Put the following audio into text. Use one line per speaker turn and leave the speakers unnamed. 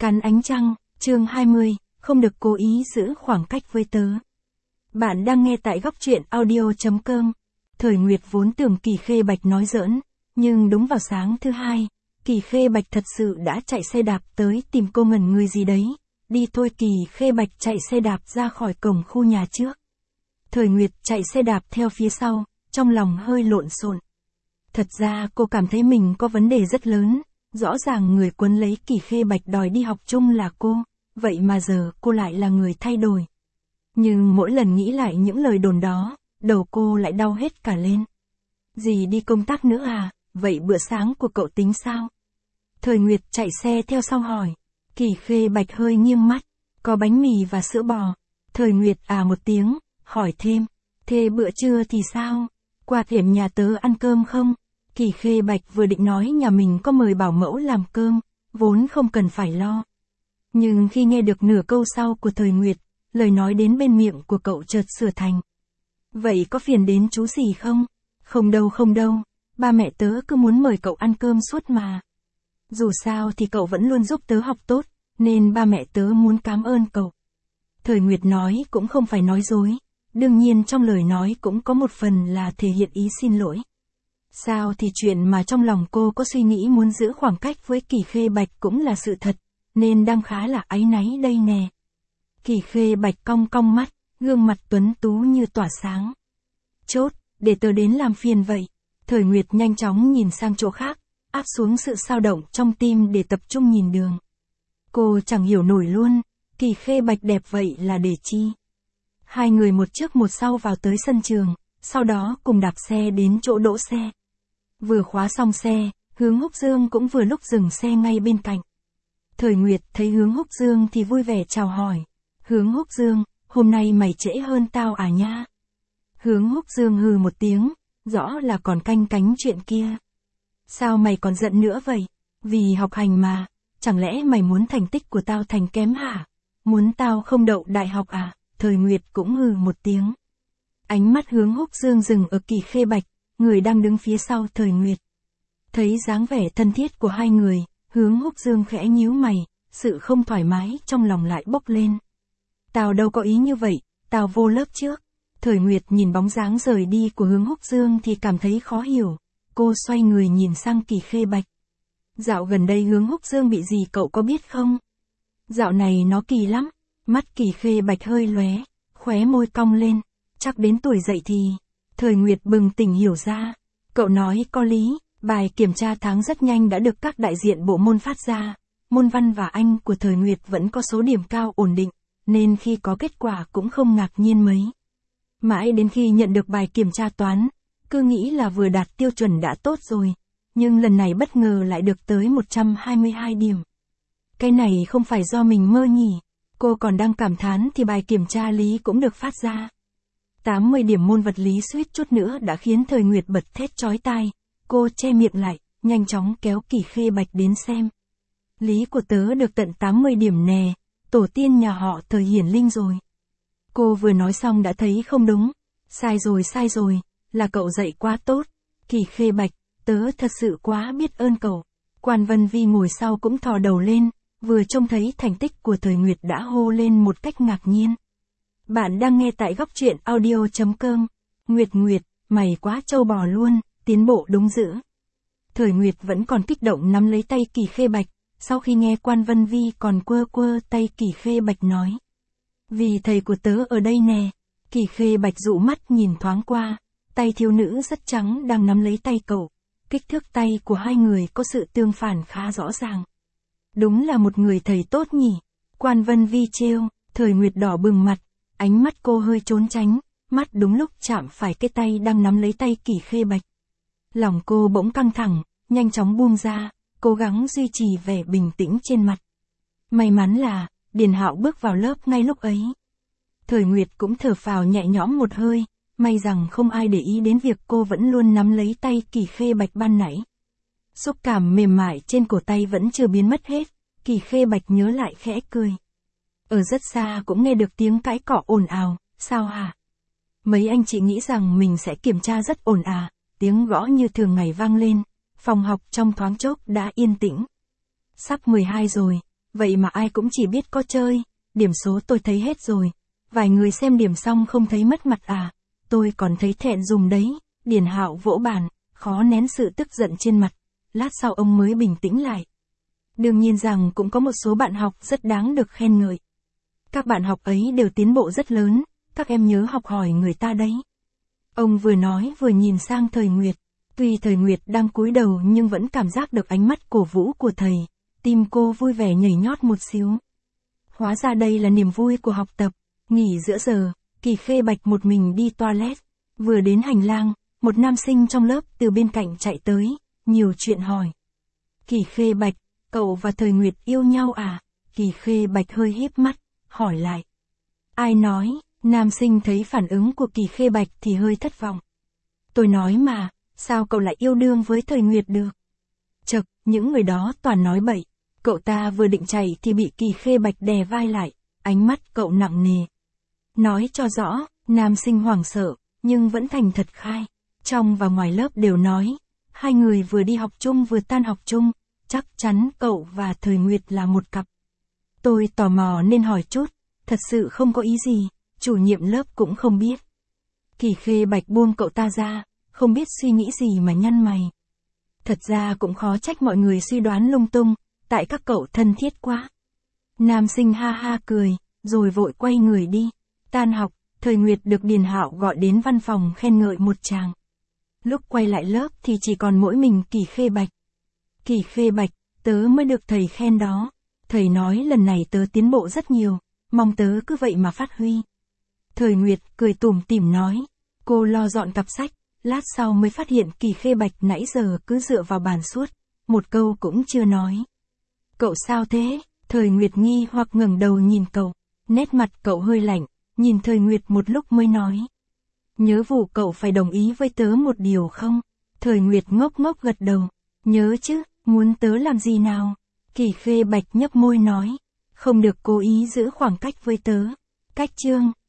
Cắn ánh trăng, chương 20, không được cố ý giữ khoảng cách với tớ. Bạn đang nghe tại góc truyện audio.com. Thời Nguyệt vốn tưởng Kỳ Khê Bạch nói giỡn, nhưng đúng vào sáng thứ hai, Kỳ Khê Bạch thật sự đã chạy xe đạp tới tìm cô ngẩn người gì đấy. Đi thôi. Kỳ Khê Bạch chạy xe đạp ra khỏi cổng khu nhà trước. Thời Nguyệt chạy xe đạp theo phía sau, trong lòng hơi lộn xộn. Thật ra cô cảm thấy mình có vấn đề rất lớn, rõ ràng người quấn lấy Kỳ Khê Bạch đòi đi học chung là cô, vậy mà giờ cô lại là người thay đổi. Nhưng mỗi lần nghĩ lại những lời đồn đó, đầu cô lại đau hết cả lên. Dì đi công tác nữa à, vậy bữa sáng của cậu tính sao? Thời Nguyệt chạy xe theo sau hỏi. Kỳ Khê Bạch hơi nghiêng mắt, có bánh mì và sữa bò. Thời Nguyệt à một tiếng, hỏi thêm, thế bữa trưa thì sao? Qua tiệm nhà tớ ăn cơm không? Kỳ Khê Bạch vừa định nói nhà mình có mời bảo mẫu làm cơm, vốn không cần phải lo. Nhưng khi nghe được nửa câu sau của Thời Nguyệt, lời nói đến bên miệng của cậu chợt sửa thành. Vậy có phiền đến chú gì không? Không đâu, ba mẹ tớ cứ muốn mời cậu ăn cơm suốt mà. Dù sao thì cậu vẫn luôn giúp tớ học tốt, nên ba mẹ tớ muốn cảm ơn cậu. Thời Nguyệt nói cũng không phải nói dối, đương nhiên trong lời nói cũng có một phần là thể hiện ý xin lỗi. Sao thì chuyện mà trong lòng cô có suy nghĩ muốn giữ khoảng cách với Kỳ Khê Bạch cũng là sự thật, nên đang khá là áy náy đây nè. Kỳ Khê Bạch cong cong mắt, gương mặt tuấn tú như tỏa sáng. Chốt, để tớ đến làm phiền vậy. Thời Nguyệt nhanh chóng nhìn sang chỗ khác, áp xuống sự xao động trong tim để tập trung nhìn đường. Cô chẳng hiểu nổi luôn, Kỳ Khê Bạch đẹp vậy là để chi? Hai người một trước một sau vào tới sân trường, sau đó cùng đạp xe đến chỗ đỗ xe. Vừa khóa xong xe, Hướng Húc Dương cũng vừa lúc dừng xe ngay bên cạnh. Thời Nguyệt thấy Hướng Húc Dương thì vui vẻ chào hỏi. Hướng Húc Dương, hôm nay mày trễ hơn tao à nha? Hướng Húc Dương hừ một tiếng, rõ là còn canh cánh chuyện kia. Sao mày còn giận nữa vậy? Vì học hành mà, chẳng lẽ mày muốn thành tích của tao thành kém hả? Muốn tao không đậu đại học à? Thời Nguyệt cũng hừ một tiếng. Ánh mắt Hướng Húc Dương dừng ở Kỳ Khê Bạch, người đang đứng phía sau Thời Nguyệt. Thấy dáng vẻ thân thiết của hai người, Hướng Húc Dương khẽ nhíu mày, sự không thoải mái trong lòng lại bốc lên. Tao đâu có ý như vậy, tao vô lớp trước. Thời Nguyệt nhìn bóng dáng rời đi của Hướng Húc Dương thì cảm thấy khó hiểu. Cô xoay người nhìn sang Kỳ Khê Bạch. Dạo gần đây Hướng Húc Dương bị gì cậu có biết không? Dạo này nó kỳ lắm. Mắt Kỳ Khê Bạch hơi lóe, khóe môi cong lên. Chắc đến tuổi dậy thì. Thời Nguyệt bừng tỉnh hiểu ra. Cậu nói có lý, bài kiểm tra tháng rất nhanh đã được các đại diện bộ môn phát ra. Môn văn và Anh của Thời Nguyệt vẫn có số điểm cao ổn định, nên khi có kết quả cũng không ngạc nhiên mấy. Mãi đến khi nhận được bài kiểm tra toán, cứ nghĩ là vừa đạt tiêu chuẩn đã tốt rồi, nhưng lần này bất ngờ lại được tới 122 điểm. Cái này không phải do mình mơ nhỉ? Cô còn đang cảm thán thì bài kiểm tra lý cũng được phát ra. 80 điểm môn vật lý suýt chút nữa đã khiến Thời Nguyệt bật thét chói tai. Cô che miệng lại, nhanh chóng kéo Kỳ Khê Bạch đến xem. Lý của tớ được tận 80 điểm nè, tổ tiên nhà họ Thời hiển linh rồi. Cô vừa nói xong đã thấy không đúng. Sai rồi, là cậu dạy quá tốt. Kỳ Khê Bạch, tớ thật sự quá biết ơn cậu. Quan Vân Vi ngồi sau cũng thò đầu lên, vừa trông thấy thành tích của Thời Nguyệt đã hô lên một cách ngạc nhiên. Bạn đang nghe tại góc truyện audio.com. Nguyệt, mày quá trâu bò luôn, tiến bộ đúng dữ. Thời Nguyệt vẫn còn kích động nắm lấy tay Kỳ Khê Bạch, sau khi nghe Quan Vân Vi còn quơ tay Kỳ Khê Bạch nói. Vì thầy của tớ ở đây nè. Kỳ Khê Bạch dụ mắt nhìn thoáng qua, tay thiếu nữ rất trắng đang nắm lấy tay cậu. Kích thước tay của hai người có sự tương phản khá rõ ràng. Đúng là một người thầy tốt nhỉ. Quan Vân Vi trêu. Thời Nguyệt đỏ bừng mặt, ánh mắt cô hơi trốn tránh, mắt đúng lúc chạm phải cái tay đang nắm lấy tay Kỳ Khê Bạch. Lòng cô bỗng căng thẳng, nhanh chóng buông ra, cố gắng duy trì vẻ bình tĩnh trên mặt. May mắn là Điền Hạo bước vào lớp ngay lúc ấy. Thời Nguyệt cũng thở phào nhẹ nhõm một hơi, may rằng không ai để ý đến việc cô vẫn luôn nắm lấy tay Kỳ Khê Bạch ban nãy. Xúc cảm mềm mại trên cổ tay vẫn chưa biến mất hết, Kỳ Khê Bạch nhớ lại khẽ cười. Ở rất xa cũng nghe được tiếng cãi cọ ồn ào, sao hả? Mấy anh chị nghĩ rằng mình sẽ kiểm tra rất ổn à? Tiếng gõ như thường ngày vang lên, phòng học trong thoáng chốc đã yên tĩnh. Sắp 12 rồi, vậy mà ai cũng chỉ biết có chơi, điểm số tôi thấy hết rồi. Vài người xem điểm xong không thấy mất mặt à, tôi còn thấy thẹn dùng đấy. Điền Hạo vỗ bàn, khó nén sự tức giận trên mặt. Lát sau ông mới bình tĩnh lại. Đương nhiên rằng cũng có một số bạn học rất đáng được khen ngợi. Các bạn học ấy đều tiến bộ rất lớn, các em nhớ học hỏi người ta đấy. Ông vừa nói vừa nhìn sang Thời Nguyệt. Tuy Thời Nguyệt đang cúi đầu nhưng vẫn cảm giác được ánh mắt cổ vũ của thầy. Tim cô vui vẻ nhảy nhót một xíu. Hóa ra đây là niềm vui của học tập. Nghỉ giữa giờ, Kỳ Khê Bạch một mình đi toilet. Vừa đến hành lang, một nam sinh trong lớp từ bên cạnh chạy tới, nhiều chuyện hỏi. Kỳ Khê Bạch, cậu và Thời Nguyệt yêu nhau à? Kỳ Khê Bạch hơi híp mắt, hỏi lại. Ai nói? Nam sinh thấy phản ứng của Kỳ Khê Bạch thì hơi thất vọng. Tôi nói mà, sao cậu lại yêu đương với Thời Nguyệt được? Chậc, những người đó toàn nói bậy. Cậu ta vừa định chạy thì bị Kỳ Khê Bạch đè vai lại, ánh mắt cậu nặng nề. Nói cho rõ, nam sinh hoảng sợ, nhưng vẫn thành thật khai. Trong và ngoài lớp đều nói, hai người vừa đi học chung vừa tan học chung, chắc chắn cậu và Thời Nguyệt là một cặp. Tôi tò mò nên hỏi chút, thật sự không có ý gì, chủ nhiệm lớp cũng không biết. Kỳ Khê Bạch buông cậu ta ra, không biết suy nghĩ gì mà nhăn mày. Thật ra cũng khó trách mọi người suy đoán lung tung, tại các cậu thân thiết quá. Nam sinh ha ha cười, rồi vội quay người đi. Tan học, Thời Nguyệt được Điền Hạo gọi đến văn phòng khen ngợi một tràng. Lúc quay lại lớp thì chỉ còn mỗi mình Kỳ Khê Bạch. Kỳ Khê Bạch, tớ mới được thầy khen đó. Thầy nói lần này tớ tiến bộ rất nhiều, mong tớ cứ vậy mà phát huy. Thời Nguyệt cười tủm tỉm nói. Cô lo dọn cặp sách, lát sau mới phát hiện Kỳ Khê Bạch nãy giờ cứ dựa vào bàn suốt, một câu cũng chưa nói. Cậu sao thế? Thời Nguyệt nghi hoặc ngẩng đầu nhìn cậu, nét mặt cậu hơi lạnh, nhìn Thời Nguyệt một lúc mới nói. Nhớ vụ cậu phải đồng ý với tớ một điều không? Thời Nguyệt ngốc ngốc gật đầu. Nhớ chứ, muốn tớ làm gì nào? Kỳ Khê Bạch nhấp môi nói. Không được cố ý giữ khoảng cách với tớ. Cách chương.